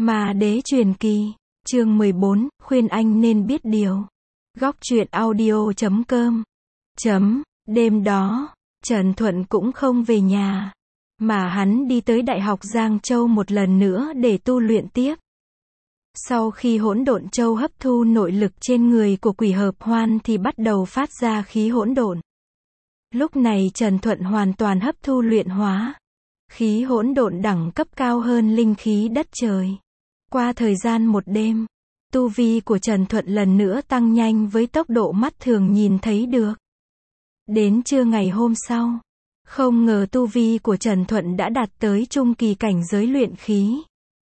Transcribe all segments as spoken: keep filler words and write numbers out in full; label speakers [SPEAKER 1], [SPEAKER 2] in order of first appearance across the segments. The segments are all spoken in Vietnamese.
[SPEAKER 1] Ma đế truyền kỳ, chương mười bốn, khuyên anh nên biết điều. Góc truyện audio chấm com. Chấm, đêm đó, Trần Thuận cũng không về nhà, mà hắn đi tới Đại học Giang Châu một lần nữa để tu luyện tiếp. Sau khi hỗn độn châu hấp thu nội lực trên người của quỷ hợp hoan thì bắt đầu phát ra khí hỗn độn. Lúc này Trần Thuận hoàn toàn hấp thu luyện hóa khí hỗn độn đẳng cấp cao hơn linh khí đất trời. Qua thời gian một đêm, tu vi của Trần Thuận lần nữa tăng nhanh với tốc độ mắt thường nhìn thấy được. Đến trưa ngày hôm sau, không ngờ tu vi của Trần Thuận đã đạt tới trung kỳ cảnh giới luyện khí.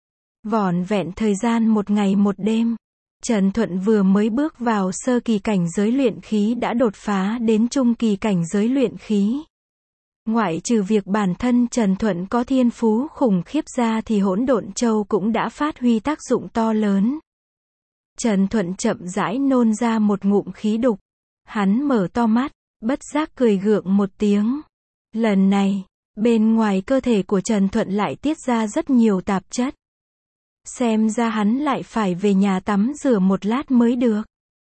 [SPEAKER 1] Vỏn vẹn thời gian một ngày một đêm, Trần Thuận vừa mới bước vào sơ kỳ cảnh giới luyện khí đã đột phá đến trung kỳ cảnh giới luyện khí. Ngoại trừ việc bản thân Trần Thuận có thiên phú khủng khiếp ra thì hỗn độn châu cũng đã phát huy tác dụng to lớn. Trần Thuận chậm rãi nôn ra một ngụm khí đục. Hắn mở to mắt, bất giác cười gượng một tiếng. Lần này, bên ngoài cơ thể của Trần Thuận lại tiết ra rất nhiều tạp chất. Xem ra hắn lại phải về nhà tắm rửa một lát mới được.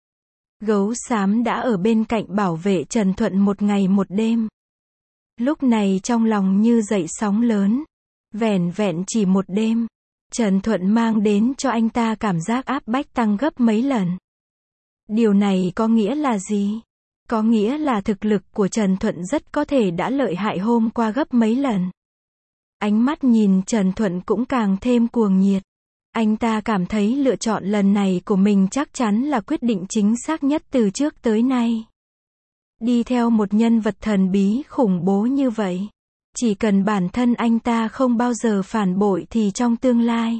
[SPEAKER 1] Gấu xám đã ở bên cạnh bảo vệ Trần Thuận một ngày một đêm. Lúc này trong lòng như dậy sóng lớn. Vẻn vẹn chỉ một đêm, Trần Thuận mang đến cho anh ta cảm giác áp bách tăng gấp mấy lần. Điều này có nghĩa là gì? Có nghĩa là thực lực của Trần Thuận rất có thể đã lợi hại hôm qua gấp mấy lần. Ánh mắt nhìn Trần Thuận cũng càng thêm cuồng nhiệt. Anh ta cảm thấy lựa chọn lần này của mình chắc chắn là quyết định chính xác nhất từ trước tới nay. Đi theo một nhân vật thần bí khủng bố như vậy, chỉ cần bản thân anh ta không bao giờ phản bội thì trong tương lai,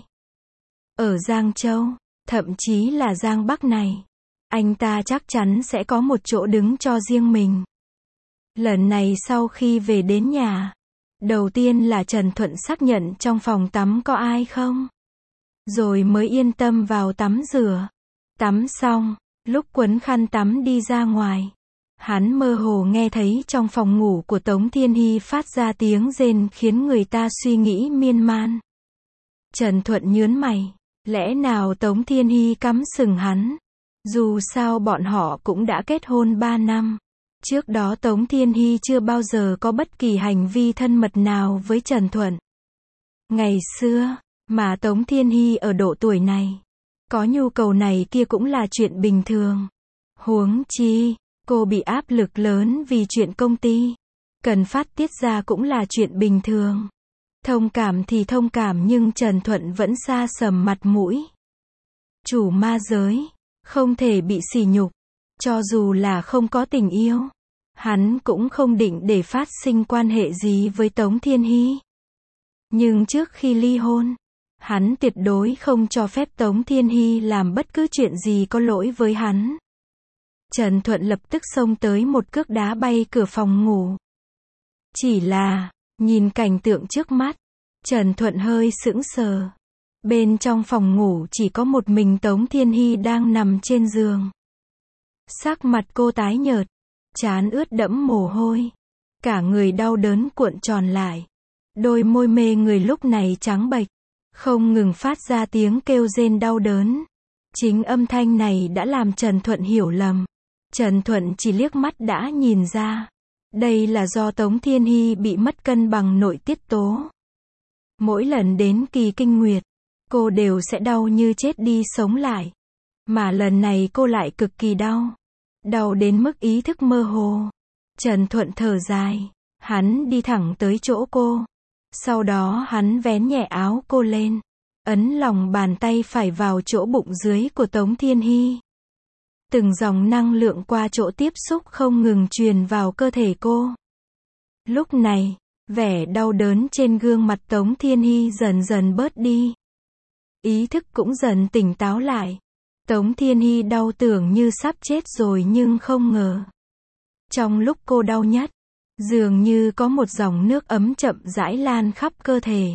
[SPEAKER 1] ở Giang Châu, thậm chí là Giang Bắc này, anh ta chắc chắn sẽ có một chỗ đứng cho riêng mình. Lần này sau khi về đến nhà, đầu tiên là Trần Thuận xác nhận trong phòng tắm có ai không, rồi mới yên tâm vào tắm rửa. Tắm xong, lúc quấn khăn tắm đi ra ngoài, hắn mơ hồ nghe thấy trong phòng ngủ của Tống Thiên Hy phát ra tiếng rên khiến người ta suy nghĩ miên man. Trần Thuận nhớn mày, lẽ nào Tống Thiên Hy cắm sừng hắn? Dù sao bọn họ cũng đã kết hôn ba năm. Trước đó Tống Thiên Hy chưa bao giờ có bất kỳ hành vi thân mật nào với Trần Thuận. Ngày xưa, mà Tống Thiên Hy ở độ tuổi này, có nhu cầu này kia cũng là chuyện bình thường. Huống chi, cô bị áp lực lớn vì chuyện công ty, cần phát tiết ra cũng là chuyện bình thường. Thông cảm thì thông cảm nhưng Trần Thuận vẫn sa sầm mặt mũi. Chủ ma giới, không thể bị sỉ nhục. Cho dù là không có tình yêu, hắn cũng không định để phát sinh quan hệ gì với Tống Thiên Hy. Nhưng trước khi ly hôn, hắn tuyệt đối không cho phép Tống Thiên Hy làm bất cứ chuyện gì có lỗi với hắn. Trần Thuận lập tức xông tới một cước đá bay cửa phòng ngủ. Chỉ là, nhìn cảnh tượng trước mắt, Trần Thuận hơi sững sờ. Bên trong phòng ngủ chỉ có một mình Tống Thiên Hy đang nằm trên giường. Sắc mặt cô tái nhợt, trán ướt đẫm mồ hôi, cả người đau đớn cuộn tròn lại. Đôi môi mê người lúc này trắng bệch, không ngừng phát ra tiếng kêu rên đau đớn. Chính âm thanh này đã làm Trần Thuận hiểu lầm. Trần Thuận chỉ liếc mắt đã nhìn ra. Đây là do Tống Thiên Hy bị mất cân bằng nội tiết tố. Mỗi lần đến kỳ kinh nguyệt, cô đều sẽ đau như chết đi sống lại. Mà lần này cô lại cực kỳ đau. Đau đến mức ý thức mơ hồ. Trần Thuận thở dài. Hắn đi thẳng tới chỗ cô. Sau đó hắn vén nhẹ áo cô lên. Ấn lòng bàn tay phải vào chỗ bụng dưới của Tống Thiên Hy. Từng dòng năng lượng qua chỗ tiếp xúc không ngừng truyền vào cơ thể cô. Lúc này, vẻ đau đớn trên gương mặt Tống Thiên Hy dần dần bớt đi. Ý thức cũng dần tỉnh táo lại. Tống Thiên Hy đau tưởng như sắp chết rồi nhưng không ngờ. Trong lúc cô đau nhất, dường như có một dòng nước ấm chậm rãi lan khắp cơ thể,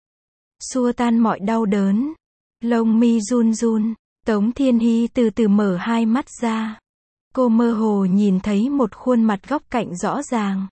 [SPEAKER 1] xua tan mọi đau đớn. Lông mi run run, Tống Thiên Hy từ từ mở hai mắt ra. Cô mơ hồ nhìn thấy một khuôn mặt góc cạnh rõ ràng.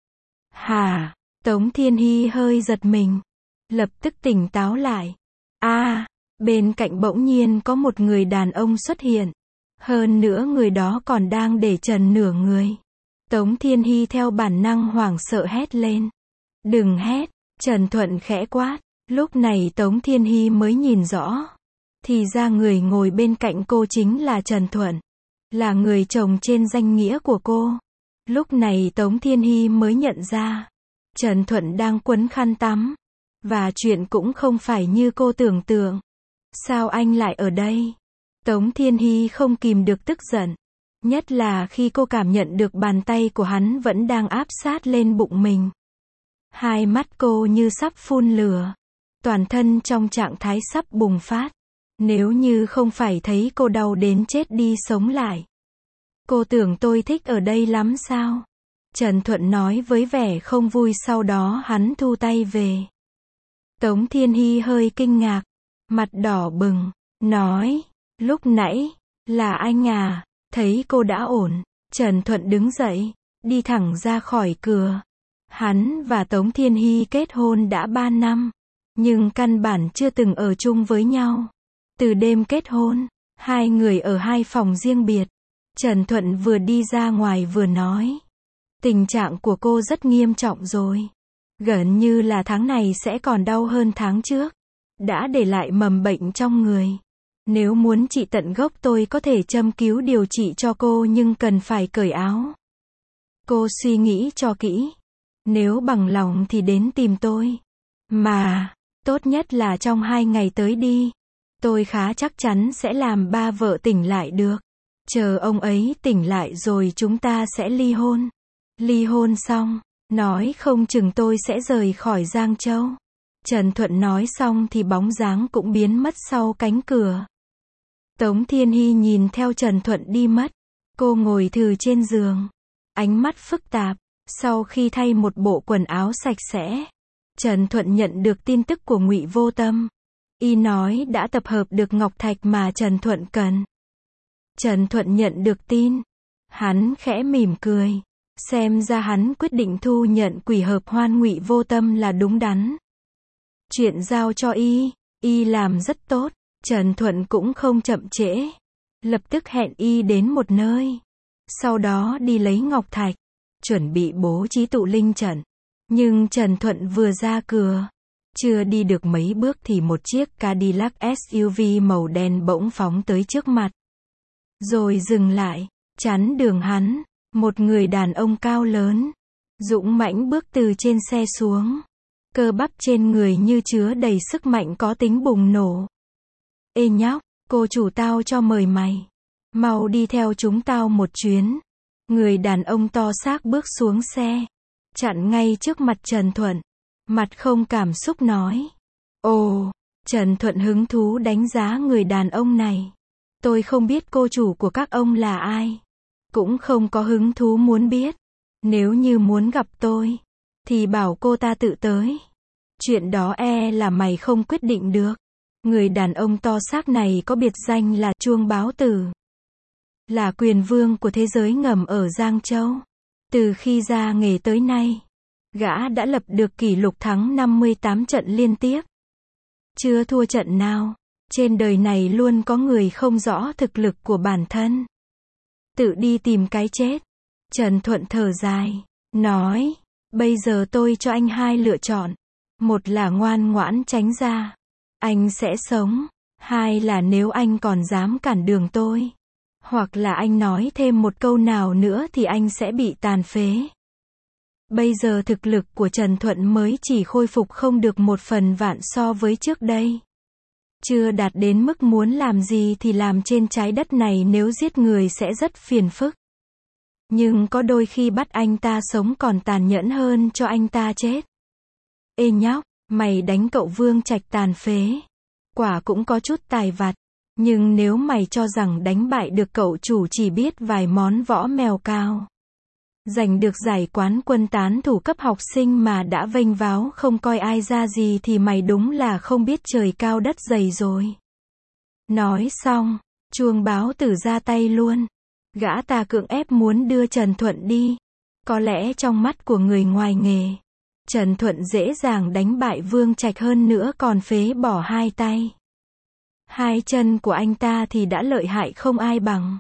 [SPEAKER 1] Hả? Tống Thiên Hy hơi giật mình, lập tức tỉnh táo lại. A, à, Bên cạnh bỗng nhiên có một người đàn ông xuất hiện. Hơn nữa người đó còn đang để trần nửa người. Tống Thiên Hy theo bản năng hoảng sợ hét lên. Đừng hét, Trần Thuận khẽ quát. Lúc này Tống Thiên Hy mới nhìn rõ. Thì ra người ngồi bên cạnh cô chính là Trần Thuận. Là người chồng trên danh nghĩa của cô. Lúc này Tống Thiên Hy mới nhận ra. Trần Thuận đang quấn khăn tắm. Và chuyện cũng không phải như cô tưởng tượng. Sao anh lại ở đây? Tống Thiên Hy không kìm được tức giận. Nhất là khi cô cảm nhận được bàn tay của hắn vẫn đang áp sát lên bụng mình. Hai mắt cô như sắp phun lửa. Toàn thân trong trạng thái sắp bùng phát. Nếu như không phải thấy cô đau đến chết đi sống lại. Cô tưởng tôi thích ở đây lắm sao? Trần Thuận nói với vẻ không vui, sau đó hắn thu tay về. Tống Thiên Hy hơi kinh ngạc. Mặt đỏ bừng. Nói. Lúc nãy. Là anh à? Thấy cô đã ổn. Trần Thuận đứng dậy. Đi thẳng ra khỏi cửa. Hắn và Tống Thiên Hy kết hôn đã ba năm. Nhưng căn bản chưa từng ở chung với nhau. Từ đêm kết hôn. Hai người ở hai phòng riêng biệt. Trần Thuận vừa đi ra ngoài vừa nói. Tình trạng của cô rất nghiêm trọng rồi. Gần như là tháng này sẽ còn đau hơn tháng trước. Đã để lại mầm bệnh trong người. Nếu muốn trị tận gốc tôi có thể châm cứu điều trị cho cô, nhưng cần phải cởi áo. Cô suy nghĩ cho kỹ. Nếu bằng lòng thì đến tìm tôi. Mà, tốt nhất là trong hai ngày tới đi. Tôi khá chắc chắn sẽ làm ba vợ tỉnh lại được. Chờ ông ấy tỉnh lại rồi chúng ta sẽ ly hôn. Ly hôn xong, nói không chừng tôi sẽ rời khỏi Giang Châu. Trần Thuận nói xong thì bóng dáng cũng biến mất sau cánh cửa. Tống Thiên Hy nhìn theo Trần Thuận đi mất. Cô ngồi thừ trên giường. Ánh mắt phức tạp. Sau khi thay một bộ quần áo sạch sẽ, Trần Thuận nhận được tin tức của Ngụy Vô Tâm. Y nói đã tập hợp được ngọc thạch mà Trần Thuận cần. Trần Thuận nhận được tin. Hắn khẽ mỉm cười. Xem ra hắn quyết định thu nhận quỷ hợp hoan Ngụy Vô Tâm là đúng đắn. Chuyện giao cho Y, Y làm rất tốt. Trần Thuận cũng không chậm trễ. Lập tức hẹn Y đến một nơi. Sau đó đi lấy ngọc thạch. Chuẩn bị bố trí tụ linh trận. Nhưng Trần Thuận vừa ra cửa. Chưa đi được mấy bước thì một chiếc Cadillac ét u vê màu đen bỗng phóng tới trước mặt. Rồi dừng lại. Chắn đường hắn. Một người đàn ông cao lớn. Dũng mãnh bước từ trên xe xuống. Cơ bắp trên người như chứa đầy sức mạnh có tính bùng nổ. Ê nhóc, cô chủ tao cho mời mày. Mau đi theo chúng tao một chuyến. Người đàn ông to xác bước xuống xe. Chặn ngay trước mặt Trần Thuận. Mặt không cảm xúc nói. Ồ, Trần Thuận hứng thú đánh giá người đàn ông này. Tôi không biết cô chủ của các ông là ai. Cũng không có hứng thú muốn biết. Nếu như muốn gặp tôi, thì bảo cô ta tự tới. Chuyện đó e là mày không quyết định được. Người đàn ông to xác này có biệt danh là Chuông Báo Tử. Là quyền vương của thế giới ngầm ở Giang Châu. Từ khi ra nghề tới nay, gã đã lập được kỷ lục thắng năm mươi tám trận liên tiếp. Chưa thua trận nào. Trên đời này luôn có người không rõ thực lực của bản thân. Tự đi tìm cái chết. Trần Thuận thở dài. Nói. Bây giờ tôi cho anh hai lựa chọn. Một là ngoan ngoãn tránh ra. Anh sẽ sống. Hai là nếu anh còn dám cản đường tôi. Hoặc là anh nói thêm một câu nào nữa thì anh sẽ bị tàn phế. Bây giờ thực lực của Trần Thuận mới chỉ khôi phục không được một phần vạn so với trước đây. Chưa đạt đến mức muốn làm gì thì làm trên trái đất này, nếu giết người sẽ rất phiền phức. Nhưng có đôi khi bắt anh ta sống còn tàn nhẫn hơn cho anh ta chết. Ê nhóc, mày đánh cậu Vương Trạch tàn phế. Quả cũng có chút tài vặt. Nhưng nếu mày cho rằng đánh bại được cậu chủ chỉ biết vài món võ mèo cao, giành được giải quán quân tán thủ cấp học sinh mà đã vênh váo không coi ai ra gì thì mày đúng là không biết trời cao đất dày rồi. Nói xong, Chuông Báo Tử ra tay luôn. Gã ta cưỡng ép muốn đưa Trần Thuận đi. Có lẽ trong mắt của người ngoài nghề, Trần Thuận dễ dàng đánh bại Vương Trạch hơn nữa còn phế bỏ hai tay. Hai chân của anh ta thì đã lợi hại không ai bằng.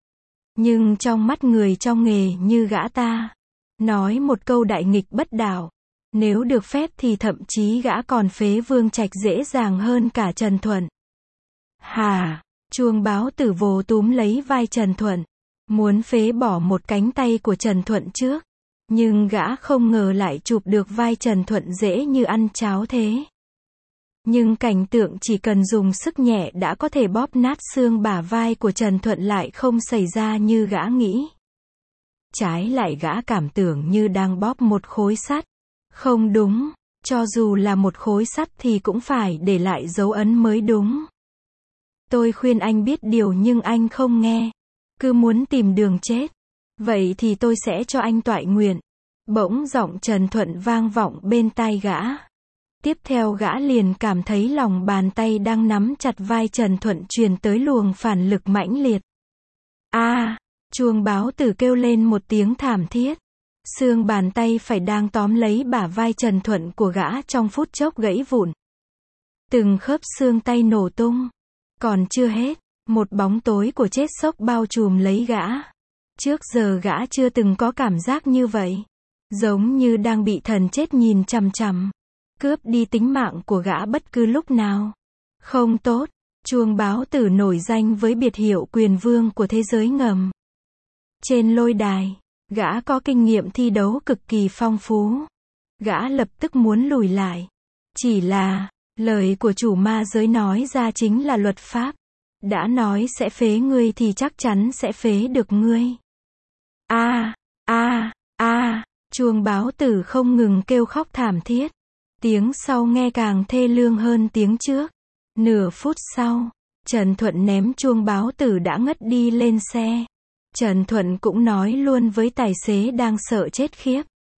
[SPEAKER 1] Nhưng trong mắt người trong nghề như gã ta, nói một câu đại nghịch bất đạo, nếu được phép thì thậm chí gã còn phế Vương Trạch dễ dàng hơn cả Trần Thuận. Hà, Chuông Báo Tử vồ túm lấy vai Trần Thuận, muốn phế bỏ một cánh tay của Trần Thuận trước, nhưng gã không ngờ lại chụp được vai Trần Thuận dễ như ăn cháo thế. Nhưng cảnh tượng chỉ cần dùng sức nhẹ đã có thể bóp nát xương bả vai của Trần Thuận lại không xảy ra như gã nghĩ. Trái lại gã cảm tưởng như đang bóp một khối sắt. Không đúng, cho dù là một khối sắt thì cũng phải để lại dấu ấn mới đúng. Tôi khuyên anh biết điều nhưng anh không nghe, cứ muốn tìm đường chết. Vậy thì tôi sẽ cho anh toại nguyện. Bỗng giọng Trần Thuận vang vọng bên tai gã. Tiếp theo gã liền cảm thấy lòng bàn tay đang nắm chặt vai Trần Thuận truyền tới luồng phản lực mãnh liệt. A, à, Chuông Báo Tử kêu lên một tiếng thảm thiết. Xương bàn tay phải đang tóm lấy bả vai Trần Thuận của gã trong phút chốc gãy vụn. Từng khớp xương tay nổ tung. Còn chưa hết, một bóng tối của chết chóc bao trùm lấy gã. Trước giờ gã chưa từng có cảm giác như vậy. Giống như đang bị thần chết nhìn chằm chằm, cướp đi tính mạng của gã bất cứ lúc nào. Không tốt, Chuông Báo Tử nổi danh với biệt hiệu quyền vương của thế giới ngầm. Trên lôi đài, gã có kinh nghiệm thi đấu cực kỳ phong phú. Gã lập tức muốn lùi lại. Chỉ là, lời của chủ ma giới nói ra chính là luật pháp. Đã nói sẽ phế ngươi thì chắc chắn sẽ phế được ngươi. A, a, a, Chuông Báo Tử không ngừng kêu khóc thảm thiết. Tiếng sau nghe càng thê lương hơn tiếng trước. Nửa phút sau, Trần Thuận ném Chuông Báo Tử đã ngất đi lên xe. Trần Thuận cũng nói luôn với tài xế đang sợ chết khiếp.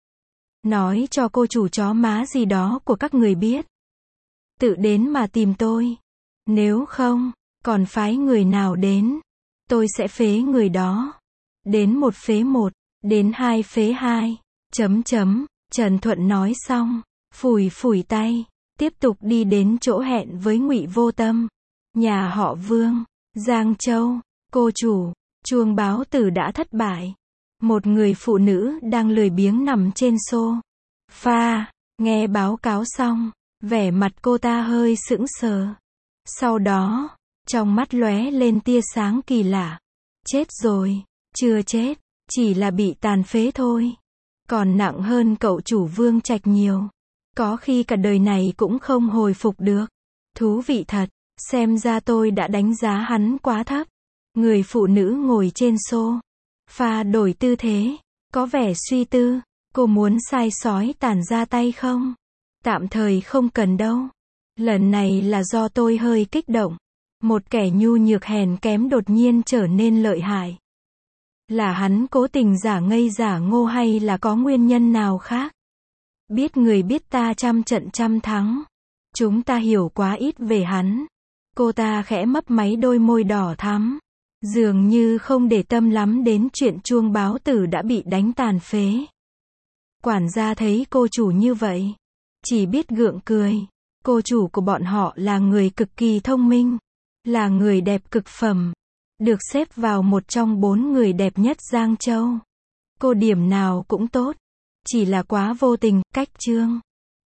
[SPEAKER 1] Nói cho cô chủ chó má gì đó của các người biết. Tự đến mà tìm tôi. Nếu không, còn phái người nào đến, tôi sẽ phế người đó. Đến một phế một, đến hai phế hai. Chấm chấm, Trần Thuận nói xong, phủi phủi tay, tiếp tục đi đến chỗ hẹn với Ngụy Vô Tâm. Nhà họ Vương, Giang Châu, cô chủ, Chuông Báo Tử đã thất bại. Một người phụ nữ đang lười biếng nằm trên sofa, nghe báo cáo xong, vẻ mặt cô ta hơi sững sờ. Sau đó, trong mắt lóe lên tia sáng kỳ lạ. Chết rồi, chưa chết, chỉ là bị tàn phế thôi. Còn nặng hơn cậu chủ Vương Trạch nhiều. Có khi cả đời này cũng không hồi phục được. Thú vị thật, xem ra tôi đã đánh giá hắn quá thấp. Người phụ nữ ngồi trên sofa đổi tư thế, có vẻ suy tư. Cô muốn sai sói tản ra tay không? Tạm thời không cần đâu. Lần này là do tôi hơi kích động. Một kẻ nhu nhược hèn kém đột nhiên trở nên lợi hại. Là hắn cố tình giả ngây giả ngô hay là có nguyên nhân nào khác? Biết người biết ta trăm trận trăm thắng. Chúng ta hiểu quá ít về hắn. Cô ta khẽ mấp máy đôi môi đỏ thắm. Dường như không để tâm lắm đến chuyện Chuông Báo Tử đã bị đánh tàn phế. Quản gia thấy cô chủ như vậy, chỉ biết gượng cười. Cô chủ của bọn họ là người cực kỳ thông minh, là người đẹp cực phẩm, được xếp vào một trong bốn người đẹp nhất Giang Châu. Cô điểm nào cũng tốt, chỉ là quá vô tình, cách chương.